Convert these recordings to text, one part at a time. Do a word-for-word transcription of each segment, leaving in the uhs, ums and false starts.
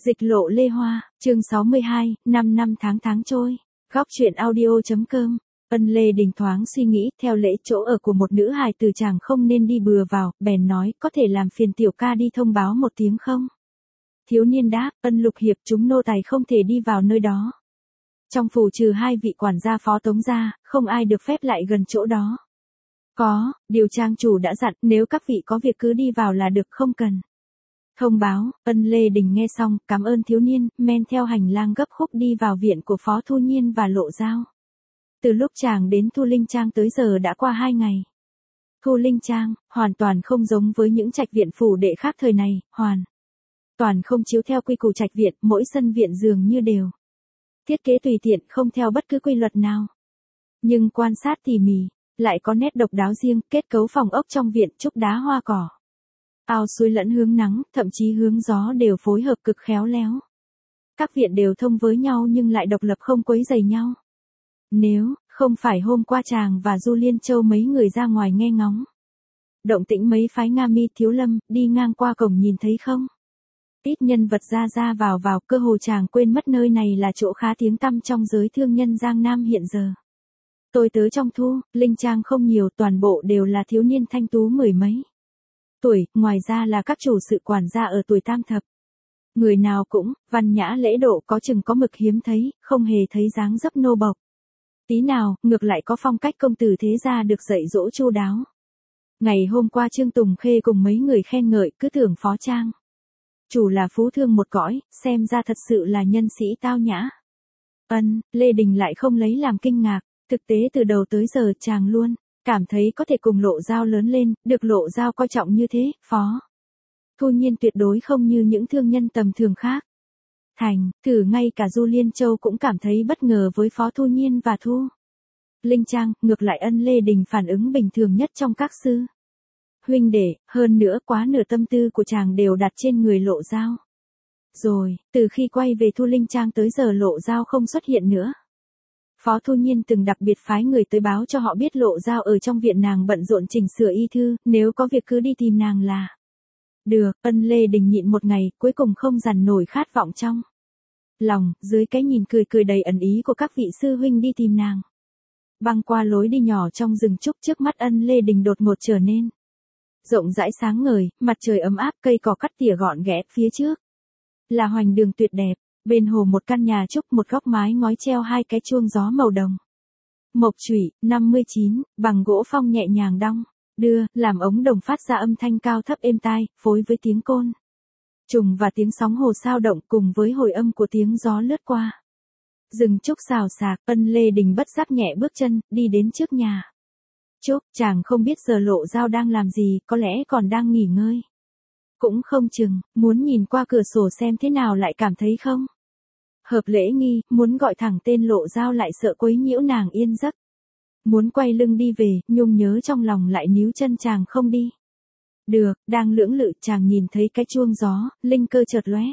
Dịch lộ Lê Hoa, chương sáu mươi hai, năm năm tháng tháng trôi. Góc truyện audio.com. Ân Lê Đình thoáng suy nghĩ, theo lễ chỗ ở của một nữ hài từ chàng không nên đi bừa vào, bèn nói, có thể làm phiền tiểu ca đi thông báo một tiếng không? Thiếu niên đáp, Ân Lục Hiệp, chúng nô tài không thể đi vào nơi đó. Trong phủ trừ hai vị quản gia phó tống ra, không ai được phép lại gần chỗ đó. Có, điều trang chủ đã dặn, nếu các vị có việc cứ đi vào là được, không cần thông báo. Ân Lê Đình nghe xong, cảm ơn thiếu niên, men theo hành lang gấp khúc đi vào viện của Phó Thu Nhiên và Lộ Giao. Từ lúc chàng đến Thu Linh Trang tới giờ đã qua hai ngày. Thu Linh Trang, hoàn toàn không giống với những trạch viện phủ đệ khác thời này, hoàn toàn không chiếu theo quy củ trạch viện, mỗi sân viện dường như đều thiết kế tùy tiện, không theo bất cứ quy luật nào. Nhưng quan sát tỉ mỉ, lại có nét độc đáo riêng, kết cấu phòng ốc trong viện, trúc đá hoa cỏ, ao suối lẫn hướng nắng, thậm chí hướng gió đều phối hợp cực khéo léo. Các viện đều thông với nhau nhưng lại độc lập không quấy rầy nhau. Nếu không phải hôm qua chàng và Du Liên Châu mấy người ra ngoài nghe ngóng động tĩnh mấy phái Nga Mi Thiếu Lâm, đi ngang qua cổng nhìn thấy không? Ít nhân vật ra ra vào vào, cơ hồ chàng quên mất nơi này là chỗ khá tiếng tăm trong giới thương nhân Giang Nam hiện giờ. Tôi tớ trong Thu Linh Trang không nhiều, toàn bộ đều là thiếu niên thanh tú mười mấy tuổi, ngoài ra là các chủ sự quản gia ở tuổi tam thập. Người nào cũng văn nhã lễ độ, có chừng có mực, hiếm thấy, không hề thấy dáng dấp nô bộc tí nào, ngược lại có phong cách công tử thế gia được dạy dỗ chu đáo. Ngày hôm qua Trương Tùng Khê cùng mấy người khen ngợi, cứ tưởng Phó Trang chủ là phú thương một cõi, xem ra thật sự là nhân sĩ tao nhã. Ân Lê Đình lại không lấy làm kinh ngạc, thực tế từ đầu tới giờ chàng luôn cảm thấy có thể cùng Lộ Giao lớn lên, được Lộ Giao coi trọng như thế. Phó Thu Nhiên tuyệt đối không như những thương nhân tầm thường khác. Thành, thử ngay cả Du Liên Châu cũng cảm thấy bất ngờ với Phó Thu Nhiên và Thu Linh Trang, ngược lại Ân Lê Đình phản ứng bình thường nhất trong các sư huynh đệ, hơn nữa quá nửa tâm tư của chàng đều đặt trên người Lộ Giao. Rồi, từ khi quay về Thu Linh Trang tới giờ Lộ Giao không xuất hiện nữa. Phó Thu Nhiên từng đặc biệt phái người tới báo cho họ biết Lộ Giao ở trong viện nàng bận rộn chỉnh sửa y thư, nếu có việc cứ đi tìm nàng là được. Ân Lê Đình nhịn một ngày, cuối cùng không dằn nổi khát vọng trong lòng, dưới cái nhìn cười cười đầy ẩn ý của các vị sư huynh đi tìm nàng. Băng qua lối đi nhỏ trong rừng trúc, trước mắt Ân Lê Đình đột ngột trở nên rộng rãi sáng ngời, mặt trời ấm áp, cây cỏ cắt tỉa gọn ghẽ, phía trước là hoành đường tuyệt đẹp, bên hồ một căn nhà trúc, một góc mái ngói treo hai cái chuông gió màu đồng mộc chủy, năm mươi chín, bằng gỗ phong nhẹ nhàng đong đưa, làm ống đồng phát ra âm thanh cao thấp êm tai, phối với tiếng côn trùng và tiếng sóng hồ sao động, cùng với hồi âm của tiếng gió lướt qua rừng trúc xào xạc. Ân Lê Đình bất giác nhẹ bước chân, đi đến trước nhà trúc. Chàng không biết giờ Lộ Giao đang làm gì, có lẽ còn đang nghỉ ngơi. Cũng không chừng, muốn nhìn qua cửa sổ xem thế nào lại cảm thấy không hợp lễ nghi, muốn gọi thẳng tên Lộ Giao lại sợ quấy nhiễu nàng yên giấc. Muốn quay lưng đi về, nhung nhớ trong lòng lại níu chân chàng không đi được. Đang lưỡng lự, chàng nhìn thấy cái chuông gió, linh cơ chợt lóe.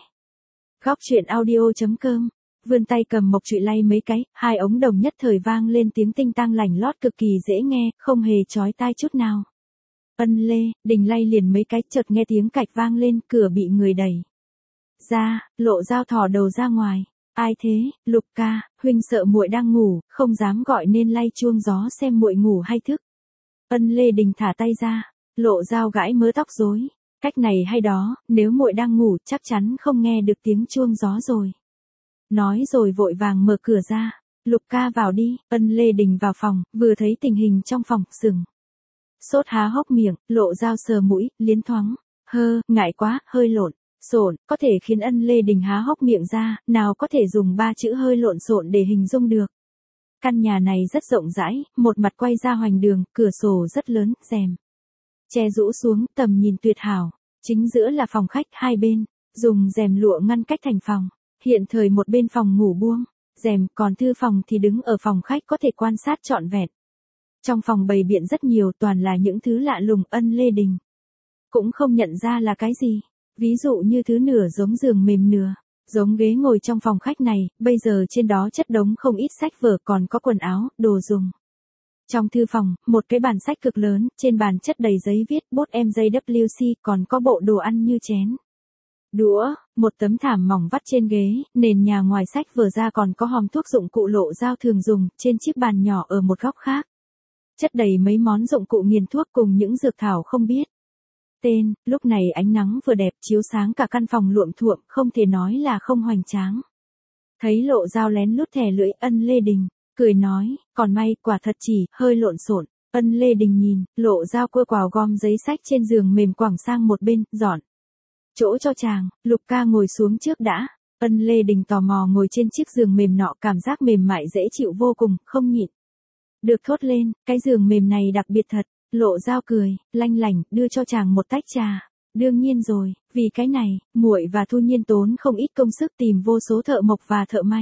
Góc truyện audio.com. Vươn tay cầm mộc chụy lay mấy cái, hai ống đồng nhất thời vang lên tiếng tinh tang lành lót cực kỳ dễ nghe, không hề chói tai chút nào. Ân Lê Đình lay liền mấy cái, chợt nghe tiếng cạch vang lên, cửa bị người đẩy ra, Lộ Giao thò đầu ra ngoài. Ai thế? Lục ca, huynh sợ muội đang ngủ, không dám gọi nên lay chuông gió xem muội ngủ hay thức. Ân Lê Đình thả tay ra. Lộ Giao gãi mớ tóc rối. Cách này hay đó, nếu muội đang ngủ chắc chắn không nghe được tiếng chuông gió rồi. Nói rồi vội vàng mở cửa ra. Lục ca vào đi. Ân Lê Đình vào phòng, vừa thấy tình hình trong phòng, sừng sốt há hốc miệng. Lộ Giao sờ mũi, liến thoáng hơ, ngại quá, hơi lộn xộn, có thể khiến Ân Lê Đình há hốc miệng ra, nào có thể dùng ba chữ hơi lộn xộn để hình dung được. Căn nhà này rất rộng rãi, một mặt quay ra hoành đường, cửa sổ rất lớn, rèm che rũ xuống, tầm nhìn tuyệt hảo. Chính giữa là phòng khách, hai bên dùng rèm lụa ngăn cách thành phòng. Hiện thời một bên phòng ngủ buông rèm, còn thư phòng thì đứng ở phòng khách, có thể quan sát trọn vẹn. Trong phòng bày biện rất nhiều, toàn là những thứ lạ lùng. Ân Lê Đình cũng không nhận ra là cái gì. Ví dụ như thứ nửa giống giường mềm nửa giống ghế ngồi trong phòng khách này, bây giờ trên đó chất đống không ít sách vở, còn có quần áo, đồ dùng. Trong thư phòng, một cái bàn sách cực lớn, trên bàn chất đầy giấy viết, bút em gi vê xê, còn có bộ đồ ăn như chén, đũa, Một tấm thảm mỏng vắt trên ghế, nền nhà ngoài sách vở ra còn có hòm thuốc dụng cụ Lộ Dao thường dùng, trên chiếc bàn nhỏ ở một góc khác. Chất đầy mấy món dụng cụ nghiền thuốc cùng những dược thảo không biết tên, lúc này ánh nắng vừa đẹp chiếu sáng cả căn phòng luộm thuộm, không thể nói là không hoành tráng. Thấy Lộ Dao lén lút thè lưỡi, Ân Lê Đình cười nói, còn may, quả thật chỉ hơi lộn xộn. Ân Lê Đình nhìn, Lộ Dao cua quào gom giấy sách trên giường mềm quẳng sang một bên, dọn chỗ cho chàng. Lục ca ngồi xuống trước đã. Ân Lê Đình tò mò ngồi trên chiếc giường mềm nọ, cảm giác mềm mại dễ chịu vô cùng, không nhịn được thốt lên, cái giường mềm này đặc biệt thật. Lộ Dao cười, lanh lảnh, đưa cho chàng một tách trà. Đương nhiên rồi, vì cái này, muội và Thu Nhiên tốn không ít công sức tìm vô số thợ mộc và thợ may.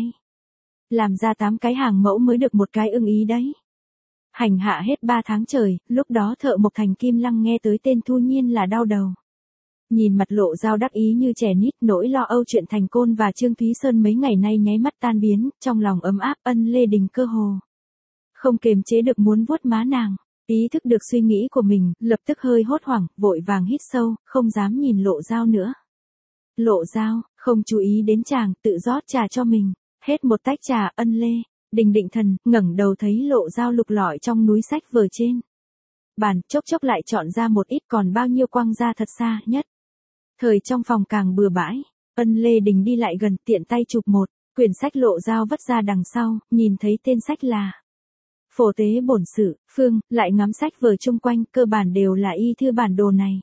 Làm ra tám cái hàng mẫu mới được một cái ưng ý đấy. Hành hạ hết ba tháng trời, lúc đó thợ mộc Thành Kim Lăng nghe tới tên Thu Nhiên là đau đầu. Nhìn mặt Lộ Dao đắc ý như trẻ nít, nỗi lo âu chuyện Thành Côn và Trương Thúy Sơn mấy ngày nay nháy mắt tan biến, trong lòng ấm áp. Ân Lê Đình cơ hồ không kềm chế được muốn vuốt má nàng. Ý thức được suy nghĩ của mình, lập tức hơi hốt hoảng, vội vàng hít sâu, không dám nhìn Lộ Dao nữa. Lộ Dao không chú ý đến chàng, tự rót trà cho mình. Hết một tách trà, Ân Lê Đình định thần, ngẩng đầu thấy Lộ Dao lục lọi trong núi sách vở trên bàn, chốc chốc lại chọn ra một ít, còn bao nhiêu quăng ra thật xa nhất. Thời trong phòng càng bừa bãi, Ân Lê Đình đi lại gần, tiện tay chụp một quyển sách Lộ Dao vất ra đằng sau, nhìn thấy tên sách là Phổ Tế Bổn Sự, Phương, lại ngắm sách vở chung quanh, cơ bản đều là y thư bản đồ này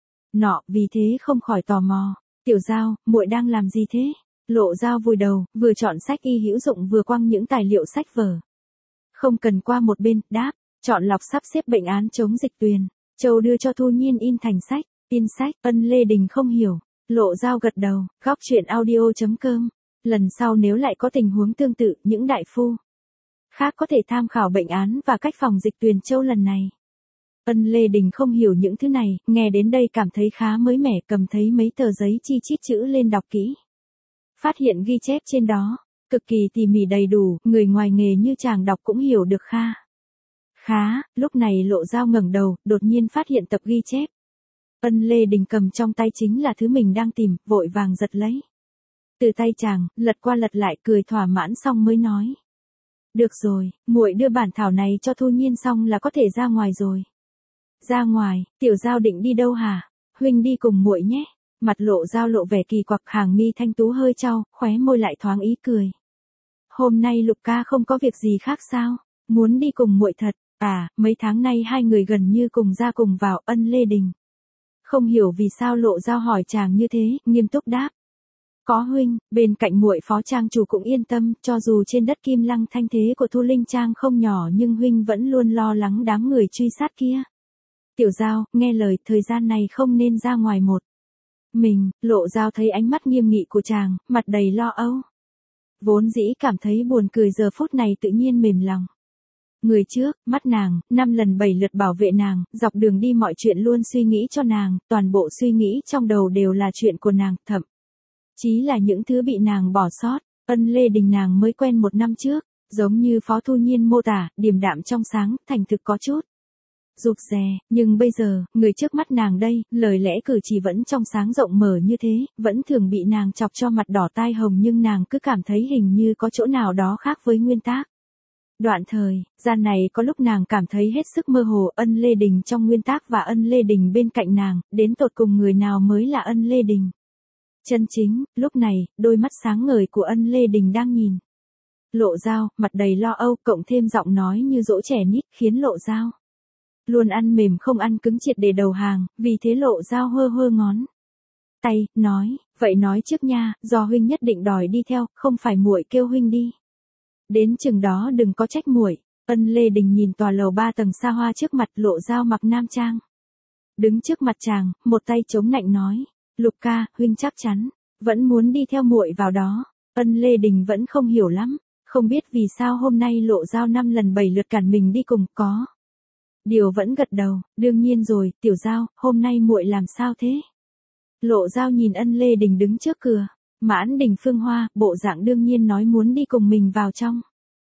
nọ, vì thế không khỏi tò mò. Tiểu Dao, muội đang làm gì thế? Lộ Dao vùi đầu, vừa chọn sách y hữu dụng vừa quăng những tài liệu sách vở không cần qua một bên, đáp, chọn lọc sắp xếp bệnh án chống dịch Tuyền Châu đưa cho Thu Nhiên in thành sách. In sách. Ân Lê Đình không hiểu. Lộ Dao gật đầu. Góc truyện audio chấm com. Lần sau nếu lại có tình huống tương tự, những đại phu khác có thể tham khảo bệnh án và cách phòng dịch Tuyền Châu lần này. Ân Lê Đình không hiểu những thứ này, nghe đến đây cảm thấy khá mới mẻ, cầm thấy mấy tờ giấy chi chít chữ lên đọc kỹ. Phát hiện ghi chép trên đó cực kỳ tỉ mỉ đầy đủ, người ngoài nghề như chàng đọc cũng hiểu được kha khá. Lúc này Lộ Dao ngẩng đầu, đột nhiên phát hiện tập ghi chép. Ân Lê Đình cầm trong tay chính là thứ mình đang tìm, vội vàng giật lấy từ tay chàng, lật qua lật lại, cười thỏa mãn xong mới nói, được rồi, muội đưa bản thảo này cho Thu Nhiên xong là có thể ra ngoài rồi. Ra ngoài? Tiểu Dao định đi đâu hả? Huynh đi cùng muội nhé. Mặt Lộ Dao lộ vẻ kỳ quặc, hàng mi thanh tú hơi chau, khóe môi lại thoáng ý cười. Hôm nay Lục ca không có việc gì khác sao? Muốn đi cùng muội thật? À, mấy tháng nay hai người gần như cùng ra cùng vào. Ân Lê Đình không hiểu vì sao Lộ Dao hỏi chàng như thế, nghiêm túc đáp. Có huynh, bên cạnh muội phó trang chủ cũng yên tâm, cho dù trên đất Kim Lăng thanh thế của Thu Linh Trang không nhỏ nhưng huynh vẫn luôn lo lắng đám người truy sát kia. Tiểu Dao, nghe lời, thời gian này không nên ra ngoài một mình. Lộ Dao thấy ánh mắt nghiêm nghị của chàng, mặt đầy lo âu. Vốn dĩ cảm thấy buồn cười, giờ phút này tự nhiên mềm lòng. Người trước, mắt nàng, năm lần bảy lượt bảo vệ nàng, dọc đường đi mọi chuyện luôn suy nghĩ cho nàng, toàn bộ suy nghĩ trong đầu đều là chuyện của nàng, thậm chí là những thứ bị nàng bỏ sót. Ân Lê Đình nàng mới quen một năm trước, giống như Phó Thu Nhiên mô tả, điềm đạm trong sáng, thành thực có chút rụt rè, nhưng bây giờ, người trước mắt nàng đây, lời lẽ cử chỉ vẫn trong sáng rộng mở như thế, vẫn thường bị nàng chọc cho mặt đỏ tai hồng, nhưng nàng cứ cảm thấy hình như có chỗ nào đó khác với nguyên tác. Đoạn thời gian này có lúc nàng cảm thấy hết sức mơ hồ, Ân Lê Đình trong nguyên tác và Ân Lê Đình bên cạnh nàng, đến tột cùng người nào mới là Ân Lê Đình chân chính. Lúc này, đôi mắt sáng ngời của Ân Lê Đình đang nhìn Lộ Dao, mặt đầy lo âu, cộng thêm giọng nói như dỗ trẻ nít, khiến Lộ Dao luôn ăn mềm không ăn cứng, triệt để đầu hàng. Vì thế Lộ Dao hơ hơ ngón tay, nói, vậy nói trước nha, do huynh nhất định đòi đi theo, không phải muội kêu huynh đi. Đến chừng đó đừng có trách muội. Ân Lê Đình nhìn tòa lầu ba tầng xa hoa trước mặt, Lộ Dao mặc nam trang đứng trước mặt chàng, một tay chống nạnh nói, Lục ca, huynh chắc chắn vẫn muốn đi theo muội vào đó. Ân Lê Đình vẫn không hiểu lắm, không biết vì sao hôm nay Lộ Dao năm lần bảy lượt cản mình đi cùng, có điều vẫn gật đầu, đương nhiên rồi, Tiểu Dao, hôm nay muội làm sao thế? Lộ Dao nhìn Ân Lê Đình đứng trước cửa, mãn đình phương hoa, bộ dạng đương nhiên nói muốn đi cùng mình vào trong.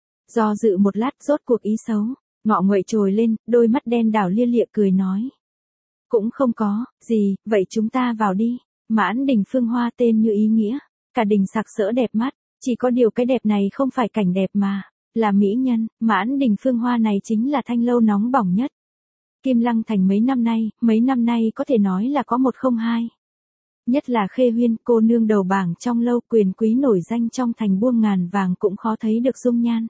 Do dự một lát, rốt cuộc ý xấu ngọ nguậy trồi lên, đôi mắt đen đảo lia lịa cười nói, cũng không có gì, vậy chúng ta vào đi. Mãn Đình Phương Hoa tên như ý nghĩa, cả đình sặc sỡ đẹp mắt, chỉ có điều cái đẹp này không phải cảnh đẹp mà, là mỹ nhân, Mãn Đình Phương Hoa này chính là thanh lâu nóng bỏng nhất. Kim Lăng Thành mấy năm nay, mấy năm nay có thể nói là có một không hai. Nhất là Khê Huyên, cô nương đầu bảng trong lâu, quyền quý nổi danh trong thành buông ngàn vàng cũng khó thấy được dung nhan.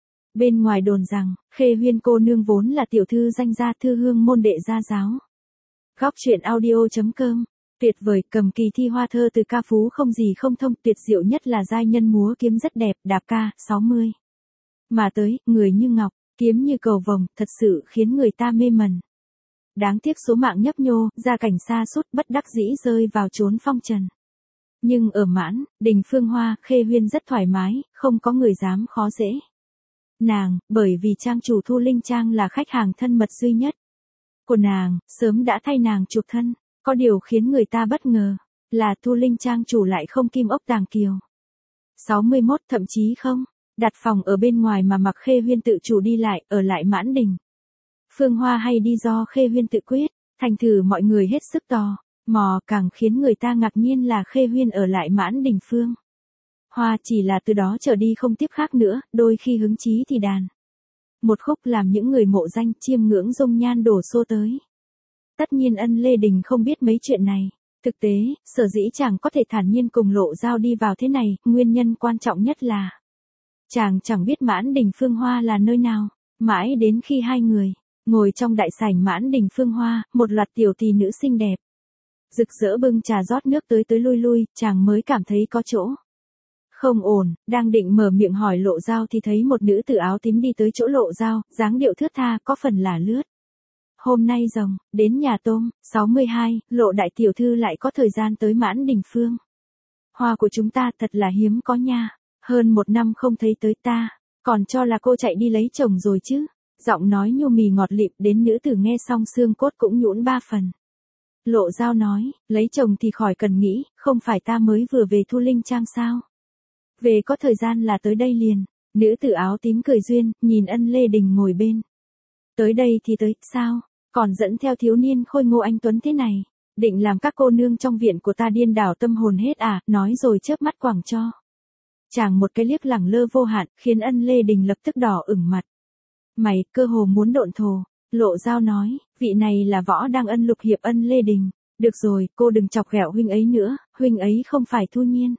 Bên ngoài đồn rằng, Khê Huyên cô nương vốn là tiểu thư danh gia thư hương môn đệ gia giáo. Góc truyện audio.com, tuyệt vời, cầm kỳ thi hoa thơ từ ca phú không gì không thông, tuyệt diệu nhất là giai nhân múa kiếm rất đẹp, đạp ca, sáu mươi. Mà tới, người như ngọc, kiếm như cầu vồng, thật sự khiến người ta mê mẩn. Đáng tiếc số mạng nhấp nhô, gia cảnh xa sút, bất đắc dĩ rơi vào chốn phong trần. Nhưng ở Mãn Đình Phương Hoa, Khê Huyên rất thoải mái, không có người dám khó dễ. Nàng, bởi vì trang chủ Thu Linh Trang là khách hàng thân mật duy nhất của nàng, sớm đã thay nàng chuộc thân. Có điều khiến người ta bất ngờ, là Thu Linh Trang chủ lại không kim ốc tàng kiều. sáu mươi mốt thậm chí không, đặt phòng ở bên ngoài mà mặc Khê Huyên tự chủ đi lại, ở lại Mãn Đình Phương Hoa hay đi do Khê Huyên tự quyết, thành thử mọi người hết sức tò mò, càng khiến người ta ngạc nhiên là Khê Huyên ở lại Mãn Đình Phương Hoa chỉ là từ đó trở đi không tiếp khác nữa, đôi khi hứng chí thì đàn một khúc làm những người mộ danh chiêm ngưỡng dung nhan đổ xô tới. Tất nhiên Ân Lê Đình không biết mấy chuyện này. Thực tế, sở dĩ chàng có thể thản nhiên cùng Lộ Giao đi vào thế này, nguyên nhân quan trọng nhất là chàng chẳng biết Mãn Đình Phương Hoa là nơi nào. Mãi đến khi hai người ngồi trong đại sảnh Mãn Đình Phương Hoa, một loạt tiểu tỷ nữ xinh đẹp rực rỡ bưng trà rót nước tới tới lui lui, chàng mới cảm thấy có chỗ không ổn. Đang định mở miệng hỏi Lộ Giao thì thấy một nữ tử áo tím đi tới chỗ Lộ Giao, dáng điệu thướt tha, có phần là lướt. Hôm nay rồng, đến nhà tôm, sáu mươi hai, Lộ đại tiểu thư lại có thời gian tới Mãn Đình Phương Hoa của chúng ta, thật là hiếm có nha. Hơn một năm không thấy tới ta, còn cho là cô chạy đi lấy chồng rồi chứ. Giọng nói nhu mì ngọt lịm, đến nữ tử nghe xong xương cốt cũng nhũn ba phần. Lộ Giao nói, lấy chồng thì khỏi cần nghĩ, không phải ta mới vừa về Thu Linh Trang sao? Về có thời gian là tới đây liền. Nữ tử áo tím cười duyên, nhìn Ân Lê Đình ngồi bên. Tới đây thì tới, sao? Còn dẫn theo thiếu niên khôi ngô anh tuấn thế này, định làm các cô nương trong viện của ta điên đảo tâm hồn hết à? Nói rồi chớp mắt quẳng cho chàng một cái liếc lẳng lơ vô hạn, khiến Ân Lê Đình lập tức đỏ ửng mặt. Mày, cơ hồ muốn độn thổ. Lộ Giao nói, vị này là Võ Đang Ân Lục Hiệp Ân Lê Đình. Được rồi, cô đừng chọc ghẹo huynh ấy nữa, huynh ấy không phải Thu Nhiên.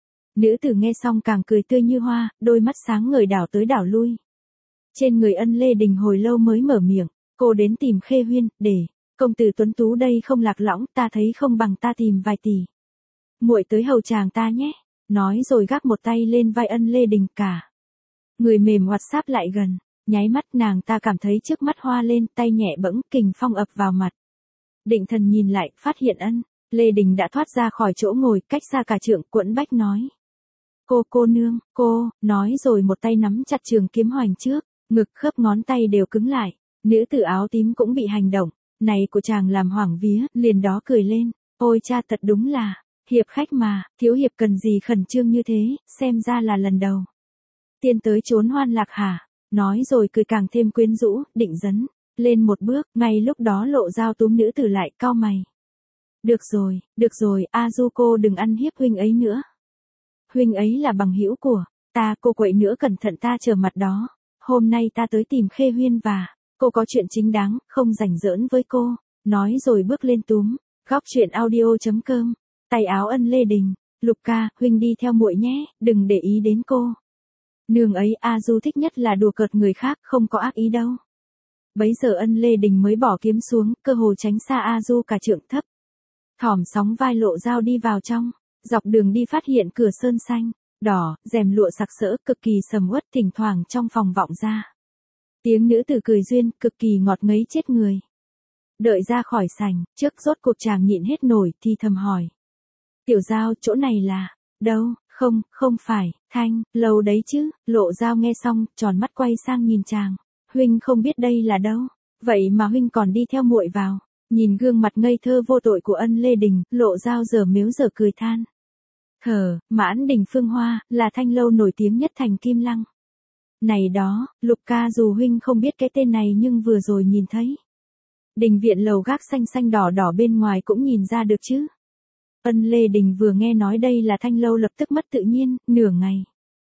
Nữ tử nghe xong càng cười tươi như hoa, đôi mắt sáng ngời đảo tới đảo lui. Trên người Ân Lê Đình hồi lâu mới mở miệng, cô đến tìm Khê Huyên, để công tử tuấn tú đây không lạc lõng, ta thấy không bằng ta tìm vài tỷ muội tới hầu chàng ta nhé. Nói rồi gác một tay lên vai Ân Lê Đình, cả người mềm hoạt sáp lại gần. Nháy mắt nàng ta cảm thấy trước mắt hoa lên, tay nhẹ bẫng, kình phong ập vào mặt. Định thần nhìn lại, phát hiện Ân Lê Đình đã thoát ra khỏi chỗ ngồi, cách xa cả trượng, quẫn bách nói. Cô cô nương, cô, nói rồi một tay nắm chặt trường kiếm hoành trước, ngực khớp ngón tay đều cứng lại. Nữ tử áo tím cũng bị hành động này của chàng làm hoảng vía, liền đó cười lên. Ôi cha, thật đúng là hiệp khách mà, thiếu hiệp cần gì khẩn trương như thế, xem ra là lần đầu tiên tới trốn hoan lạc hả? Nói rồi cười càng thêm quyến rũ, định dấn lên một bước, ngay lúc đó Lộ Giao túm nữ tử lại, cau mày. Được rồi, được rồi, A Du, cô đừng ăn hiếp huynh ấy nữa. Huynh ấy là bằng hữu của ta, cô quậy nữa cẩn thận ta trở mặt đó. Hôm nay ta tới tìm Khê Huyên và cô có chuyện chính đáng, không rảnh giỡn với cô. Nói rồi bước lên túm. Góc truyện audio.com, tay áo Ân Lê Đình. Lục ca, huynh đi theo muội nhé, đừng để ý đến cô nương ấy. A Du thích nhất là đùa cợt người khác, không có ác ý đâu. Bấy giờ Ân Lê Đình mới bỏ kiếm xuống, cơ hồ tránh xa A Du cả trượng thấp. Thỏm sóng vai Lộ Giao đi vào trong. Dọc đường đi phát hiện cửa sơn xanh, đỏ, rèm lụa sặc sỡ, cực kỳ sầm uất, thỉnh thoảng trong phòng vọng ra tiếng nữ tử cười duyên, cực kỳ ngọt ngấy chết người. Đợi ra khỏi sảnh, trước rốt cuộc chàng nhịn hết nổi thì thầm hỏi. Tiểu Giao, chỗ này là đâu? Không, không phải, Thanh lâu đấy chứ. Lộ Giao nghe xong, tròn mắt quay sang nhìn chàng. Huynh không biết đây là đâu, vậy mà huynh còn đi theo muội vào. Nhìn gương mặt ngây thơ vô tội của Ân Lê Đình, Lộ Giao giờ mếu giờ cười than. Thở, Mãn Đình Phương Hoa, là thanh lâu nổi tiếng nhất thành Kim Lăng. Này đó, Lục ca, dù huynh không biết cái tên này nhưng vừa rồi nhìn thấy đình viện lầu gác xanh xanh đỏ đỏ bên ngoài cũng nhìn ra được chứ. Ân Lê Đình vừa nghe nói đây là Thanh Lâu lập tức mất tự nhiên, nửa ngày.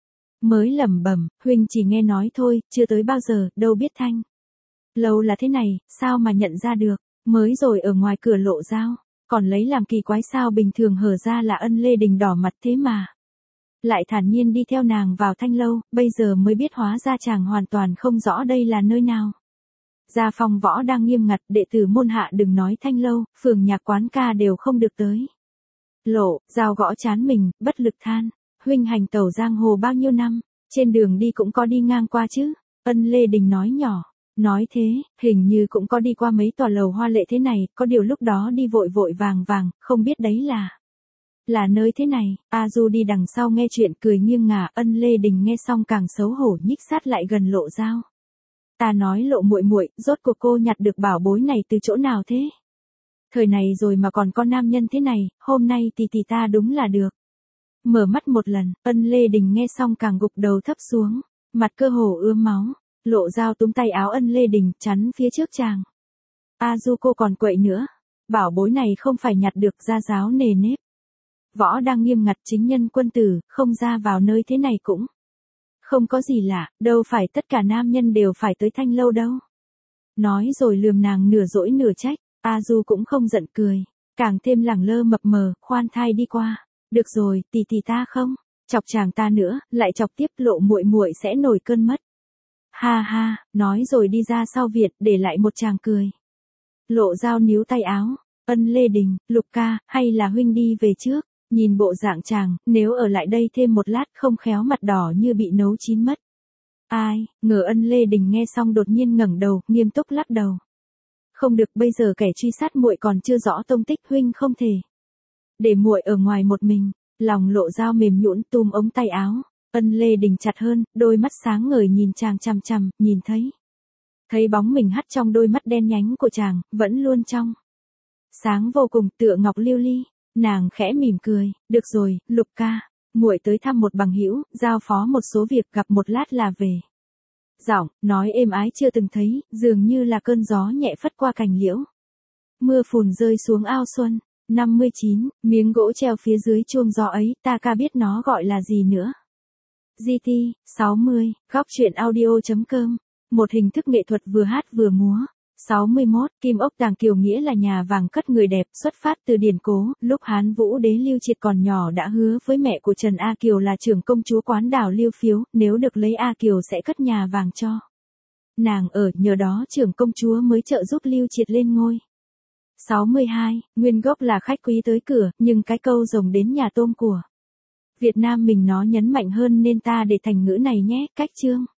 Mới lẩm bẩm, huynh chỉ nghe nói thôi, chưa tới bao giờ, đâu biết Thanh Lâu là thế này, sao mà nhận ra được, mới rồi ở ngoài cửa lộ dao, còn lấy làm kỳ quái sao bình thường hở ra là Ân Lê Đình đỏ mặt thế mà. Lại thản nhiên đi theo nàng vào Thanh Lâu, bây giờ mới biết hóa ra chàng hoàn toàn không rõ đây là nơi nào. Gia phong võ đang nghiêm ngặt, đệ tử môn hạ đừng nói Thanh Lâu, phường nhạc quán ca đều không được tới. Lộ, dao gõ chán mình, bất lực than, huynh hành tẩu giang hồ bao nhiêu năm, trên đường đi cũng có đi ngang qua chứ. Ân Lê Đình nói nhỏ, nói thế, hình như cũng có đi qua mấy tòa lầu hoa lệ thế này, có điều lúc đó đi vội vội vàng vàng, không biết đấy là là nơi thế này. A Du đi đằng sau nghe chuyện cười nghiêng ngả. Ân Lê Đình nghe xong càng xấu hổ nhích sát lại gần Lộ dao. Ta nói Lộ muội muội, rốt cuộc cô nhặt được bảo bối này từ chỗ nào thế? Thời này rồi mà còn có nam nhân thế này, hôm nay tỷ tỷ ta đúng là được. Mở mắt một lần, Ân Lê Đình nghe xong càng gục đầu thấp xuống, mặt cơ hồ ươm máu. Lộ dao túm tay áo Ân Lê Đình chắn phía trước chàng. A Du cô còn quậy nữa, bảo bối này không phải nhặt được ra giáo nề nếp. Võ đang nghiêm ngặt chính nhân quân tử, không ra vào nơi thế này cũng không có gì lạ, đâu phải tất cả nam nhân đều phải tới Thanh Lâu đâu. Nói rồi lườm nàng nửa dỗi nửa trách, A Du cũng không giận cười, càng thêm lẳng lơ mập mờ, khoan thai đi qua. Được rồi, tỷ tỷ ta không chọc chàng ta nữa, lại chọc tiếp Lộ muội muội sẽ nổi cơn mất. Ha ha, nói rồi đi ra sau Việt, để lại một chàng cười. Lộ dao níu tay áo, Ân Lê Đình, Lục ca, hay là huynh đi về trước, nhìn bộ dạng chàng, nếu ở lại đây thêm một lát không khéo mặt đỏ như bị nấu chín mất. Ai, ngờ Ân Lê Đình nghe xong đột nhiên ngẩng đầu, nghiêm túc lắc đầu. Không được, bây giờ kẻ truy sát muội còn chưa rõ tông tích, huynh không thể để muội ở ngoài một mình. Lòng Lộ dao mềm nhũn túm ống tay áo. Ân Lê Đình chặt hơn, đôi mắt sáng ngời nhìn chàng chằm chằm, nhìn thấy. Thấy bóng mình hắt trong đôi mắt đen nhánh của chàng, vẫn luôn trong sáng vô cùng, tựa ngọc lưu ly. Nàng khẽ mỉm cười, được rồi, Lục ca, muội tới thăm một bằng hữu, giao phó một số việc, gặp một lát là về. Giọng nói êm ái chưa từng thấy, dường như là cơn gió nhẹ phất qua cành liễu. Mưa phùn rơi xuống ao xuân. năm mươi chín, miếng gỗ treo phía dưới chuông gió ấy, ta ca biết nó gọi là gì nữa. giê tê, sáu mươi, góc truyện audio chấm com. Một hình thức nghệ thuật vừa hát vừa múa. sáu mươi mốt, Kim Ốc Tàng Kiều nghĩa là nhà vàng cất người đẹp, xuất phát từ điển cố, lúc Hán Vũ đế Lưu Triệt còn nhỏ đã hứa với mẹ của Trần A Kiều là trưởng công chúa quán đảo Lưu Phiếu, nếu được lấy A Kiều sẽ cất nhà vàng cho nàng ở, nhờ đó trưởng công chúa mới trợ giúp Lưu Triệt lên ngôi. sáu mươi hai, nguyên gốc là khách quý tới cửa, nhưng cái câu rồng đến nhà tôm của Việt Nam mình nó nhấn mạnh hơn nên ta để thành ngữ này nhé, cách chương.